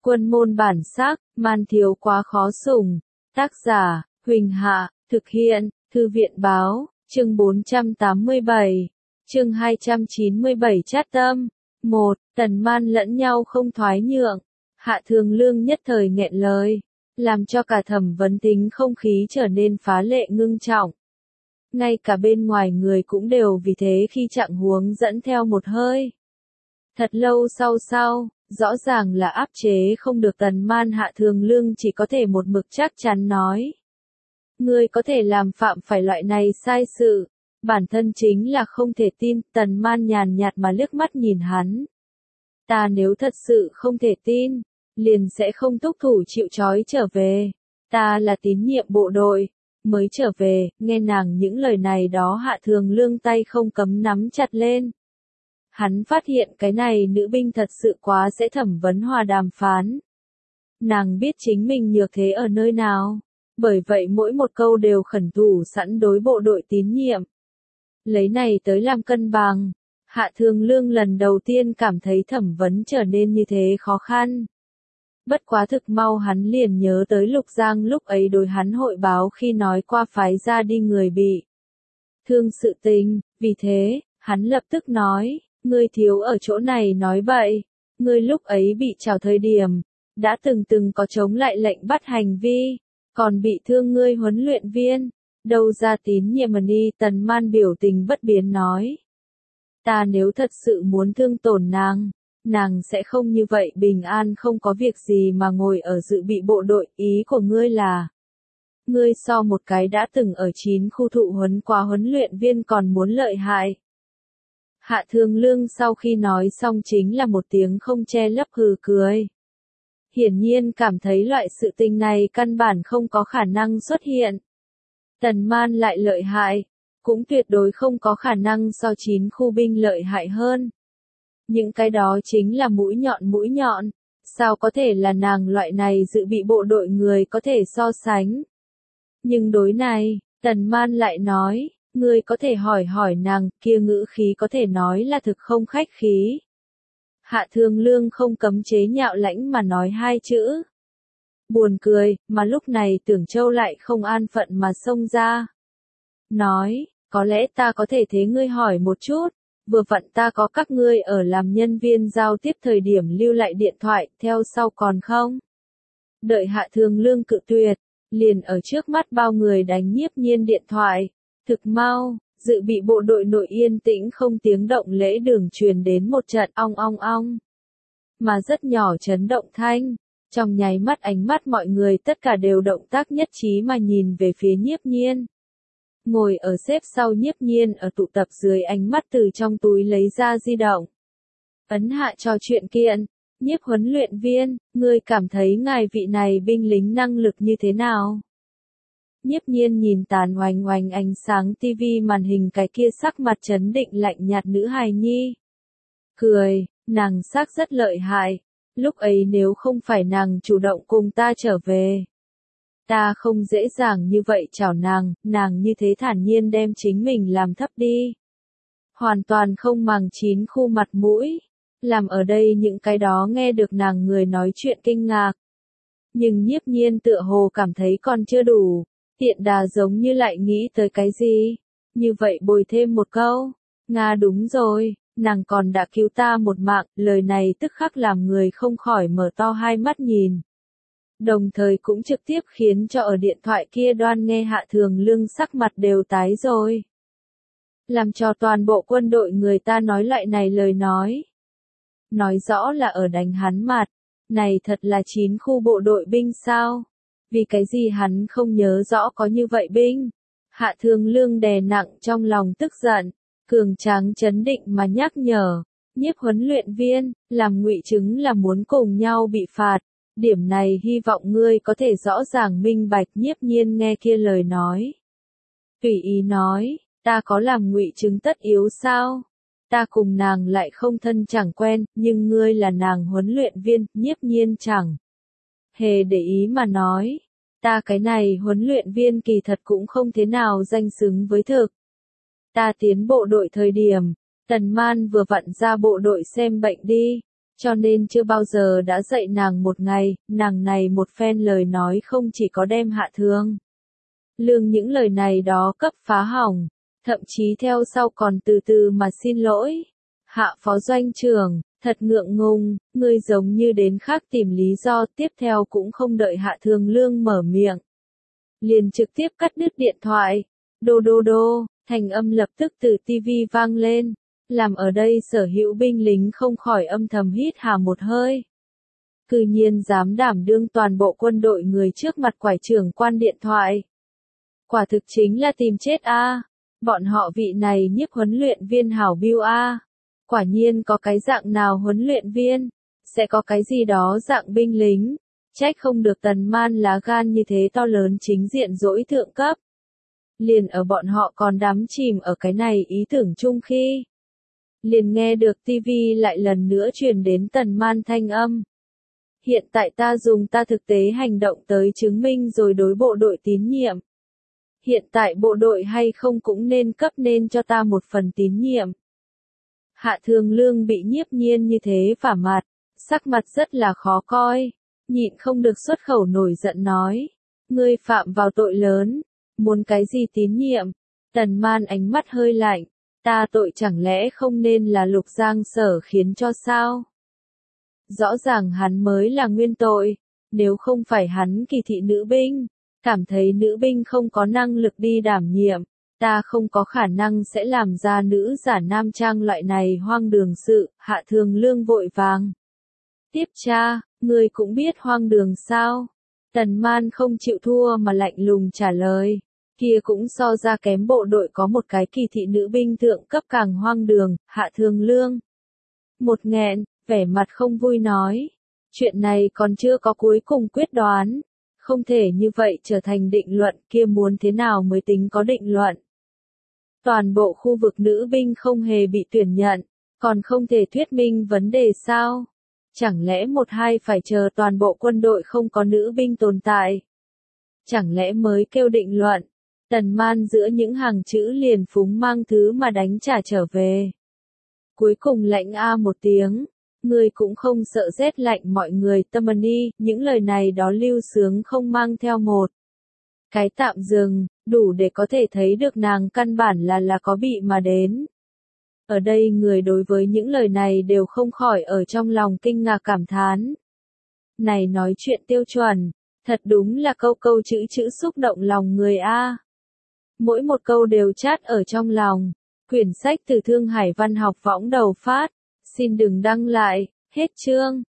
Quân môn bản sắc, man thiếu quá khó sủng. Tác giả, Huỳnh Hạ, thực hiện, Thư viện báo, chương 487, chương 297 Chát tâm. 1. Tần Man lẫn nhau không thoái nhượng. Hạ Thường Lương nhất thời nghẹn lời, làm cho cả thẩm vấn tính không khí trở nên phá lệ ngưng trọng. Ngay cả bên ngoài người cũng đều vì thế khi trạng huống dẫn theo một hơi. Thật lâu sau, rõ ràng là áp chế không được Tần Man. Hạ Thường Lương chỉ có thể một mực chắc chắn nói. Ngươi có thể làm phạm phải loại này sai sự, bản thân chính là không thể tin. Tần Man nhàn nhạt mà liếc mắt nhìn hắn. Ta nếu thật sự không thể tin, liền sẽ không thúc thủ chịu trói trở về. Ta là tín nhiệm bộ đội, mới trở về. Nghe nàng những lời này đó, Hạ Thường Lương tay không cấm nắm chặt lên. Hắn phát hiện cái này nữ binh thật sự quá sẽ thẩm vấn hòa đàm phán. Nàng biết chính mình nhược thế ở nơi nào, bởi vậy mỗi một câu đều khẩn thủ sẵn đối bộ đội tín nhiệm. Lấy này tới làm cân bằng, Hạ Thường Lương lần đầu tiên cảm thấy thẩm vấn trở nên như thế khó khăn. Bất quá thực mau hắn liền nhớ tới Lục Giang lúc ấy đối hắn hội báo khi nói qua phái ra đi người bị thương sự tình, vì thế, hắn lập tức nói, ngươi thiếu ở chỗ này nói bậy, ngươi lúc ấy bị trảo thời điểm, đã từng có chống lại lệnh bắt hành vi, còn bị thương ngươi huấn luyện viên, đâu ra tín nhiệm mà đi. Tần Man biểu tình bất biến nói. Ta nếu thật sự muốn thương tổn nàng sẽ không như vậy bình an không có việc gì mà ngồi ở dự bị bộ đội. Ý của ngươi là, ngươi so một cái đã từng ở 9 khu thụ huấn qua huấn luyện viên còn muốn lợi hại. Hạ Thường Lương sau khi nói xong chính là một tiếng không che lấp hừ cười. Hiển nhiên cảm thấy loại sự tình này căn bản không có khả năng xuất hiện. Tần Man lại lợi hại, cũng tuyệt đối không có khả năng so 9 khu binh lợi hại hơn. Những cái đó chính là mũi nhọn, sao có thể là nàng loại này dự bị bộ đội người có thể so sánh. Nhưng đối này, Tần Man lại nói, ngươi có thể hỏi nàng, kia ngữ khí có thể nói là thực không khách khí. Hạ Thường Lương không cấm chế nhạo lãnh mà nói hai chữ. Buồn cười, mà lúc này Tưởng Châu lại không an phận mà xông ra. Nói, có lẽ ta có thể thế ngươi hỏi một chút, vừa vặn ta có các ngươi ở làm nhân viên giao tiếp thời điểm lưu lại điện thoại, theo sau còn không? Đợi Hạ Thường Lương cự tuyệt, liền ở trước mắt bao người đánh Nhiếp Nhiên điện thoại. Thực mau, dự bị bộ đội nội yên tĩnh không tiếng động lễ đường truyền đến một trận ong ong ong. Mà rất nhỏ chấn động thanh, trong nháy mắt ánh mắt mọi người tất cả đều động tác nhất trí mà nhìn về phía Nhiếp Nhiên. Ngồi ở xếp sau Nhiếp Nhiên ở tụ tập dưới ánh mắt từ trong túi lấy ra di động. Ấn hạ trò chuyện kiện, Nhiếp huấn luyện viên, ngươi cảm thấy ngài vị này binh lính năng lực như thế nào? Nhiếp Nhiên nhìn tàn oanh ánh sáng tivi màn hình cái kia sắc mặt trấn định lạnh nhạt nữ hài nhi. Cười, nàng sắc rất lợi hại, lúc ấy nếu không phải nàng chủ động cùng ta trở về. Ta không dễ dàng như vậy chào nàng như thế thản nhiên đem chính mình làm thấp đi. Hoàn toàn không màng 9 khu mặt mũi, làm ở đây những cái đó nghe được nàng người nói chuyện kinh ngạc. Nhưng Nhiếp Nhiên tựa hồ cảm thấy còn chưa đủ. Tiện đà giống như lại nghĩ tới cái gì, như vậy bồi thêm một câu, Nga đúng rồi, nàng còn đã cứu ta một mạng, lời này tức khắc làm người không khỏi mở to hai mắt nhìn. Đồng thời cũng trực tiếp khiến cho ở điện thoại kia đoan nghe Hạ Thường Lương sắc mặt đều tái rồi. Làm cho toàn bộ quân đội người ta nói loại này lời nói. Nói rõ là ở đánh hắn mặt, này thật là 9 khu bộ đội binh sao? Vì cái gì hắn không nhớ rõ có như vậy binh? Hạ Thường Lương đè nặng trong lòng tức giận, cường tráng chấn định mà nhắc nhở, Nhiếp huấn luyện viên, làm ngụy chứng là muốn cùng nhau bị phạt, điểm này hy vọng ngươi có thể rõ ràng minh bạch. Nhiếp Nhiên nghe kia lời nói. Tùy ý nói, ta có làm ngụy chứng tất yếu sao? Ta cùng nàng lại không thân chẳng quen, nhưng ngươi là nàng huấn luyện viên. Nhiếp Nhiên chẳng hề để ý mà nói, ta cái này huấn luyện viên kỳ thật cũng không thế nào danh xứng với thực. Ta tiến bộ đội thời điểm, Tần Man vừa vặn ra bộ đội xem bệnh đi, cho nên chưa bao giờ đã dạy nàng một ngày, nàng này một phen lời nói không chỉ có đem Hạ Thương Lương những lời này đó cấp phá hỏng, thậm chí theo sau còn từ từ mà xin lỗi. Hạ phó doanh trưởng, thật ngượng ngùng, ngươi giống như đến khác tìm lý do, tiếp theo cũng không đợi Hạ Thương Lương mở miệng. Liền trực tiếp cắt đứt điện thoại. Đô đô đô, thành âm lập tức từ tivi vang lên, làm ở đây sở hữu binh lính không khỏi âm thầm hít hà một hơi. Cư nhiên dám đảm đương toàn bộ quân đội người trước mặt quải trưởng quan điện thoại. Quả thực chính là tìm chết a. Bọn họ vị này nhiếp huấn luyện viên hảo biêu a. Quả nhiên có cái dạng nào huấn luyện viên, sẽ có cái gì đó dạng binh lính. Trách không được Tần Man lá gan như thế to lớn chính diện dỗi thượng cấp. Liền ở bọn họ còn đắm chìm ở cái này ý tưởng chung khi. Liền nghe được tivi lại lần nữa truyền đến Tần Man thanh âm. Hiện tại ta dùng ta thực tế hành động tới chứng minh rồi đối bộ đội tín nhiệm. Hiện tại bộ đội hay không cũng nên cấp nên cho ta một phần tín nhiệm. Hạ Thương Lương bị nhiếp nhiên như thế vả mặt, sắc mặt rất là khó coi, nhịn không được xuất khẩu nổi giận nói. Ngươi phạm vào tội lớn, muốn cái gì tín nhiệm? Tần Man ánh mắt hơi lạnh, ta tội chẳng lẽ không nên là Lục Giang Sở khiến cho sao? Rõ ràng hắn mới là nguyên tội, nếu không phải hắn kỳ thị nữ binh, cảm thấy nữ binh không có năng lực đi đảm nhiệm, ta không có khả năng sẽ làm ra nữ giả nam trang loại này hoang đường sự. Hạ Thương Lương vội vàng tiếp tra, ngươi cũng biết hoang đường sao? Tần Man không chịu thua mà lạnh lùng trả lời, kia cũng so ra kém bộ đội có một cái kỳ thị nữ binh thượng cấp càng hoang đường. Hạ Thương Lương một nghẹn, vẻ mặt không vui nói, chuyện này còn chưa có cuối cùng quyết đoán, không thể như vậy trở thành định luận, kia muốn thế nào mới tính có định luận? Toàn bộ khu vực nữ binh không hề bị tuyển nhận, còn không thể thuyết minh vấn đề sao? Chẳng lẽ một hai phải chờ toàn bộ quân đội không có nữ binh tồn tại? Chẳng lẽ mới kêu định luận? Tần Man giữa những hàng chữ liền phúng mang thứ mà đánh trả trở về. Cuối cùng lạnh a một tiếng, ngươi cũng không sợ rét lạnh mọi người. Tâm Ni, những lời này đó lưu sướng không mang theo một cái tạm dừng, đủ để có thể thấy được nàng căn bản là có bị mà đến. Ở đây người đối với những lời này đều không khỏi ở trong lòng kinh ngạc cảm thán. Này nói chuyện tiêu chuẩn, thật đúng là câu câu chữ chữ xúc động lòng người a. Mỗi một câu đều chát ở trong lòng. Quyển sách từ Thương Hải Văn học võng đầu phát. Xin đừng đăng lại, hết chương.